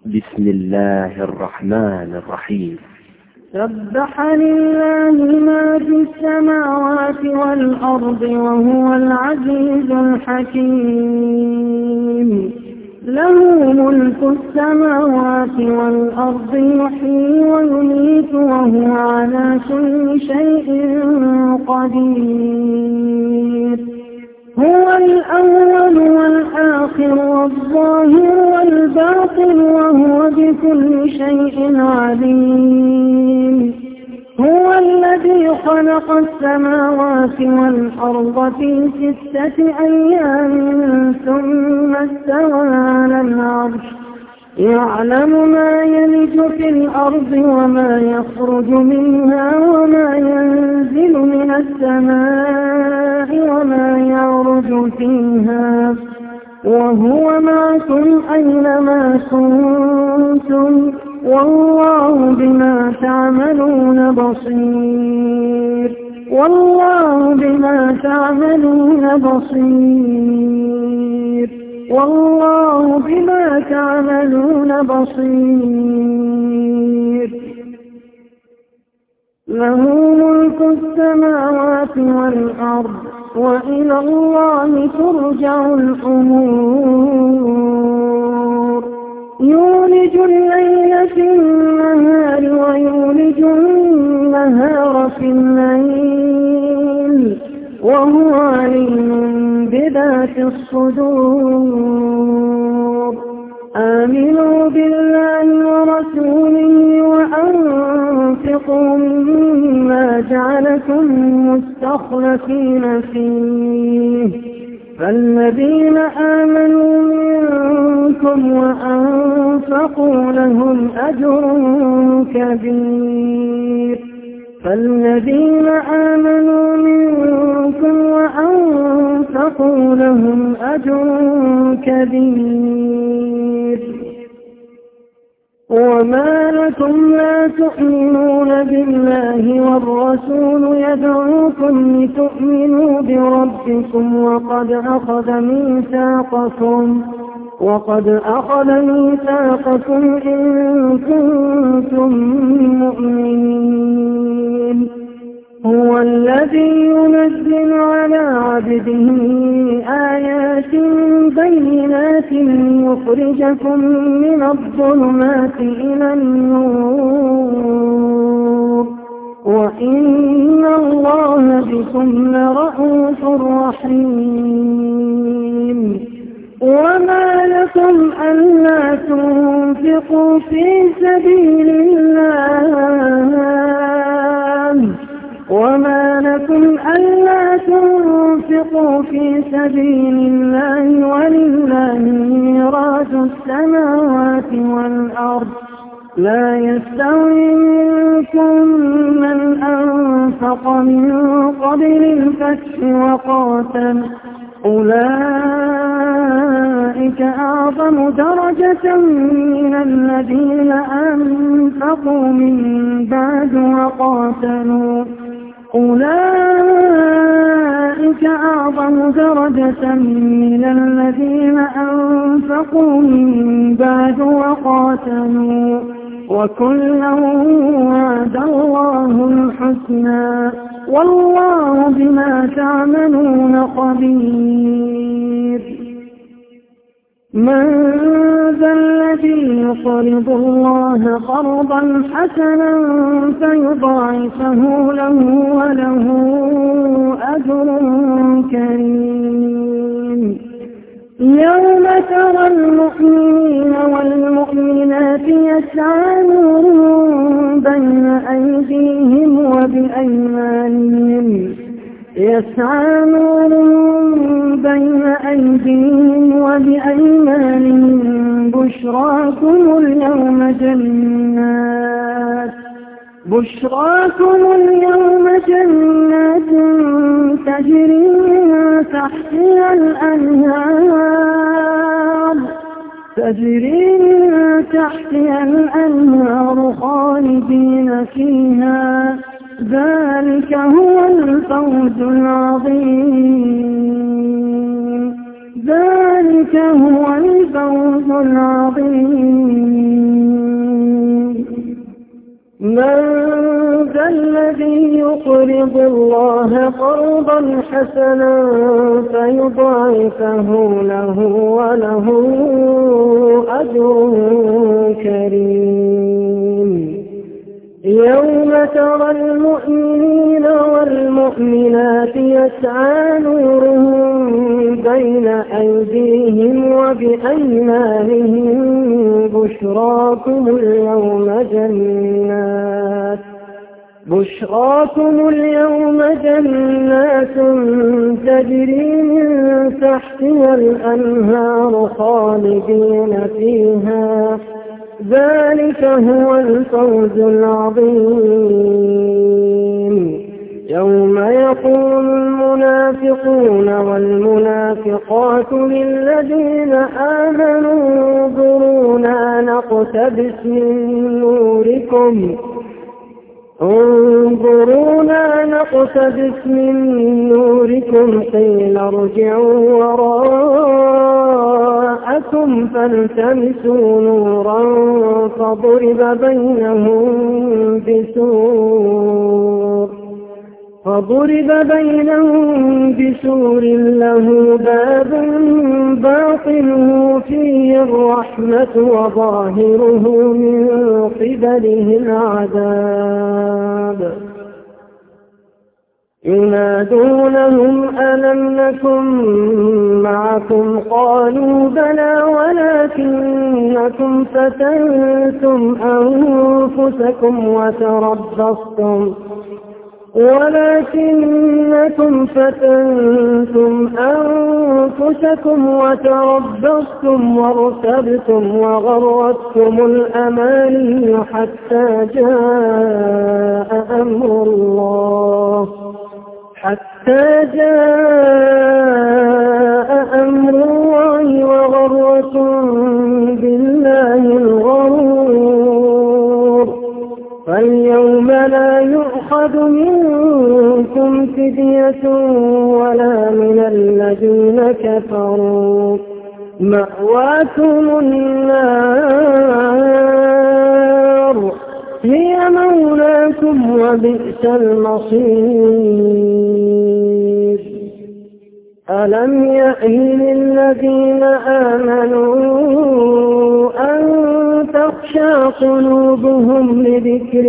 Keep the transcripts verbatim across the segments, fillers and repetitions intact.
بسم الله الرحمن الرحيم. سبح لله ما في السماوات والأرض وهو العزيز الحكيم. له ملك السماوات والأرض يحيي ويميت وهو على كل شيء قدير. هو الأول والآخر والظاهر والباطن وهو بكل شيء عليم. هو الذي خلق السماوات والأرض في ستة أيام ثم استوى على العرش يعلم ما يلج في الأرض وما يخرج منها وما ينزل من السماء وما يعرج فيها وهو معكم أينما كنتم والله بما تعملون بصير. والله بما تعملون بصير. والله بما تعملون بصير. له ملك السماوات والأرض وإلى الله ترجع الأمور. يولج الليل في النهار ويولج النهار في الليل وهو عليم بذات الصدور. آمنوا بالله ورسوله وأنفقوا مما جعلكم مستخلفين فيه فالذين آمنوا منكم وأنفقوا لهم أجر كبير. فالذين آمنوا منكم وأنفقوا لهم أجر كبير. وما لكم لا تؤمنون بالله والرسول يدعوكم لتؤمنوا بربكم وقد أخذ ميثاقكم وقد أخذ ميثاقكم إن كنتم مؤمنين. هو الذي ينزل على عبده آيات بينات ليخرجكم من الظلمات إلى النور وإن الله بكم لرءوف رحيم. وما لكم ألا تنفقوا في سبيل الله وما لكم ألا تنفقوا في سبيل الله ولله ميراث السماوات والأرض. لا يستوي منكم من أنفق من قبل الفتح وقاتل أولئك أعظم درجة من الذين أنفقوا من بعد وقاتلوا أولئك أعظم درجة من الذين أنفقوا من بعد وقاتلوا وكلا وعد الله الحسنى والله بما تعملون خبير. من ذا الذي يقرض الله قرضا حسنا فيضاعفه له وله أجر كريم. يوم ترى المؤمنين والمؤمنات يسعى نورهم بين أيديهم وبأيمانهم يسعى نورهم بين أيديهم وبأيمانهم بشراكم اليوم جنات بشراكم اليوم جنات تجري من تحتها الأنهار تجري من تحتها الأنهار خالدين فيها ذلك هو الفوز العظيم. ذلك هو الفوز العظيم. من ذا الذي يقرض الله قرضا حسنا فيضاعفه له وله أجر كريم يوم ترى المؤمنين والمؤمنات يسعى نورهم بين أيديهم وبأيمانهم بشراكم اليوم جنات بشراكم اليوم جنات تجري من تحتها الأنهار خالدين فيها ذلك هو الفوز العظيم يوم يقول المنافقون والمنافقات للذين آمنوا انظرونا نقتبس من نوركم انظرونا نقتبس من نوركم قيل ارجعوا وراءكم فالتمسوا نورا فضرب بينهم بسور فضرب بينهم بسور له باب باطنه فيه الرحمة وظاهره من قبله العذاب ينادونهم ألم نكن معكم قالوا بلى ولكنكم فتنتم أنفسكم وتربصتم ولكنكم فتنتم أنفسكم وتربصتم وارتبتم وغرتكم الأماني حتى جاء أمر الله حتى جاء أمر الله وغرتكم بالله الغرور فاليوم لا يؤخذ منكم فدية ولا من الذين كفروا مأواكم النار هي مولاكم وبئس المصير ألم يأن للذين آمنوا أن تخشى قلوبهم لذكر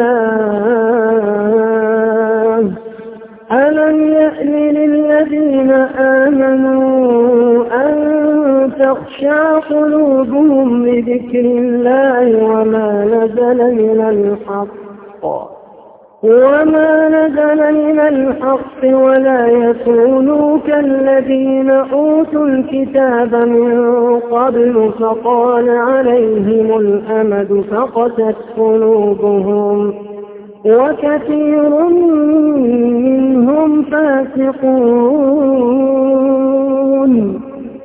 الله ألم يأن للذين آمنوا أن تخشى قلوبهم لذكر الله وما نزل من الحق وما نزل من الحق ولا يكونوا كالذين أوتوا الكتاب من قبل فقال عليهم الأمد فقست قلوبهم وكثير منهم فاسقون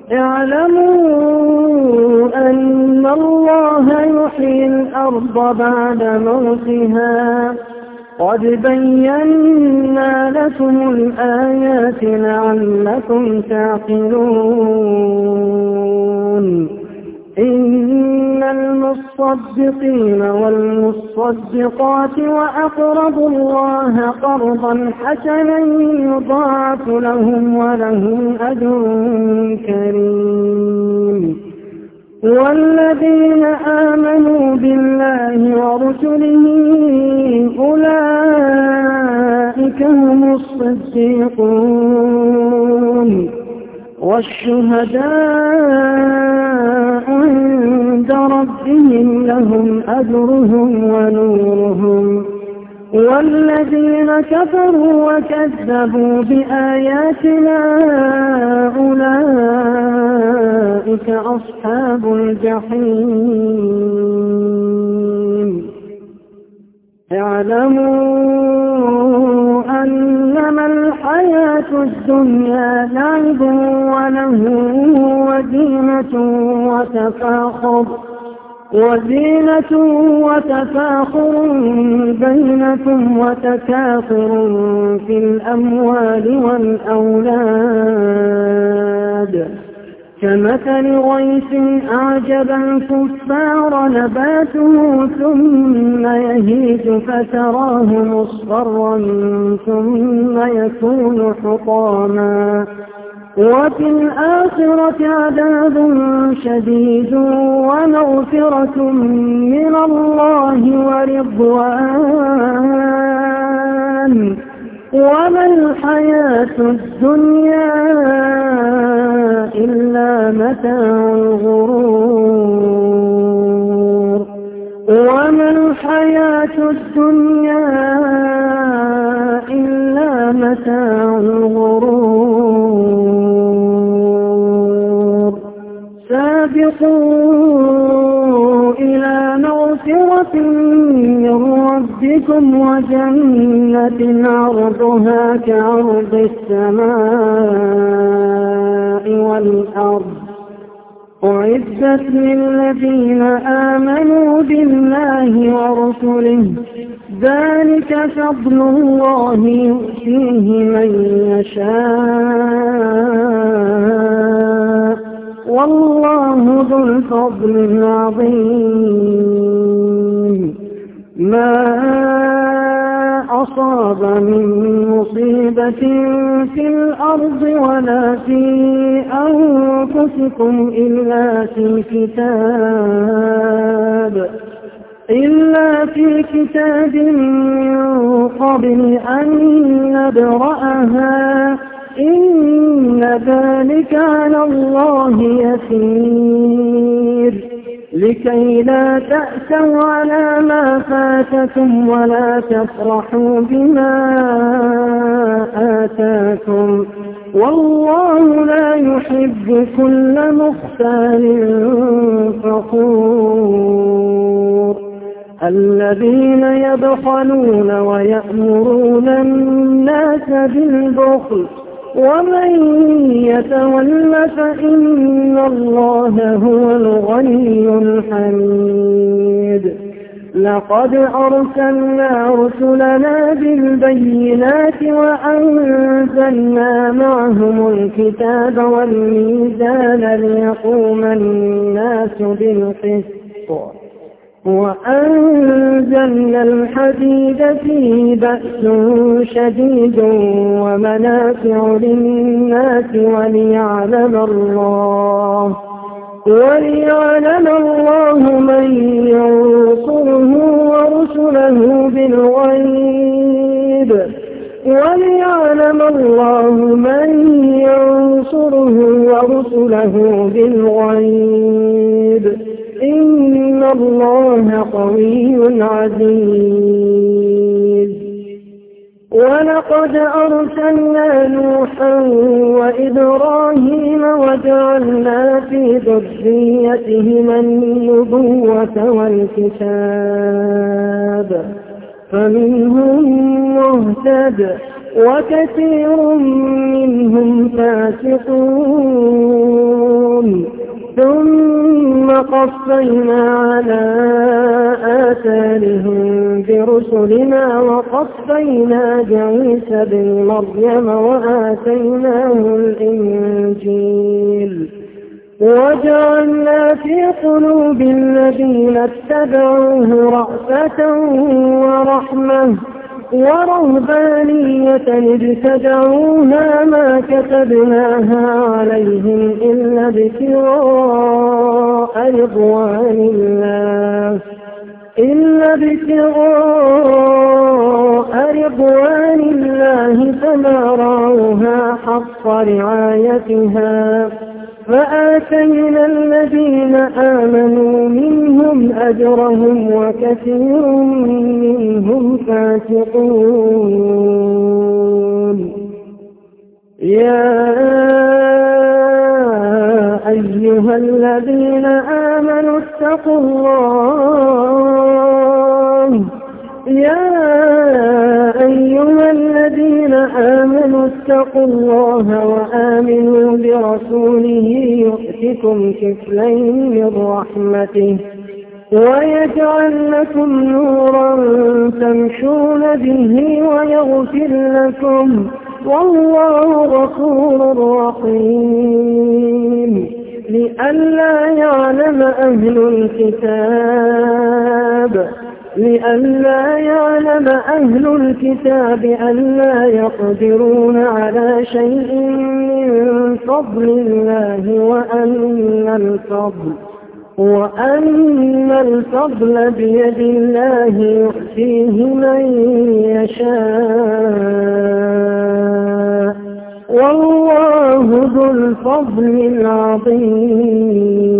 اعلموا أن الله يحيي الأرض بعد موتها قد بينا لكم الآيات لعلكم تعقلون إن المصدقين والمصدقات وأقرضوا الله قرضا حسنا يضاعف لهم ولهم أجر كريم والذين آمنوا بالله ورسله أولئك هم الصديقون والشهداء عند ربهم لهم أجرهم ونورهم والذين كفروا وكذبوا بآياتنا أولئك أصحاب الجحيم اعلموا أنما الحياة الدنيا لعب وله وزينة وتفاخر وزينة وتفاخر بينكم وتكاثر في الأموال والأولاد كمثل غيث أعجب الكفار نباته ثم يهيج فتراه مصفرا ثم يكون حطاما وفي الآخرة عذاب شديد ومغفرة من الله ورضوان وما الحياة الدنيا إلا متاع الغرور وما الحياة الدنيا إلا متاع الغرور سابقوا إلى مغفرة من ربكم وجنة عرضها كعرض السماء والأرض أعدت للذين آمنوا بالله ورسله ذلك فضل الله يؤتيه من يشاء والله ذو الفضل العظيم ما أصاب من مصيبة في الأرض ولا في أنفسكم إلا في كتاب إلا في كتاب من قبل أن نبرأها إن ذلك على الله يسير لكي لا تأسوا على ما فاتكم ولا تفرحوا بما آتاكم والله لا يحب كل مختال فخور الذين يبخلون ويأمرون الناس بالبخل ومن يتول فإن الله هو الغني الحميد لقد أرسلنا رسلنا بالبينات وأنزلنا معهم الكتاب والميزان ليقوم الناس بالقسط وأنزلنا الحديد فيه بأس شديد ومنافع للناس وليعلم الله وليعلم الله من ينصره ورسله بالغيب وليعلم الله من ينصره ورسله بالغيب إن الله قوي عزيز ولقد أرسلنا نوحا وإبراهيم وجعلنا في ذريتهما النبوة والكتاب فمنهم مهتد وكثير منهم فاسقون ثم قفينا على آثارهم برسلنا وقفينا بعيسى بن مريم وآتيناه الإنجيل وجعلنا في قلوب الذين اتبعوه رأفة ورحمة ورهبانية ابتدعوها ما كتبناها عليهم إلا ابتغاء رضوان الله إلا ابتغاء رضوان الله فما رعوها حق رعايتها فآتينا الذين آمنوا منهم أجرهم وكثير منهم فاسقون يا أيها الذين آمنوا اتقوا الله يا أيها الذين آمنوا اتقوا الله وآمنوا برسوله يؤتكم كفلين من رحمته ويجعل لكم نورا تمشون به ويغفر لكم والله غفور رحيم لئلا يعلم أهل الكتاب لئلا يعلم أهل الكتاب ألا يقدرون على شيء من فضل الله وأن الفضل وأن الفضل بيد الله يؤتيه من يشاء والله ذو الفضل العظيم.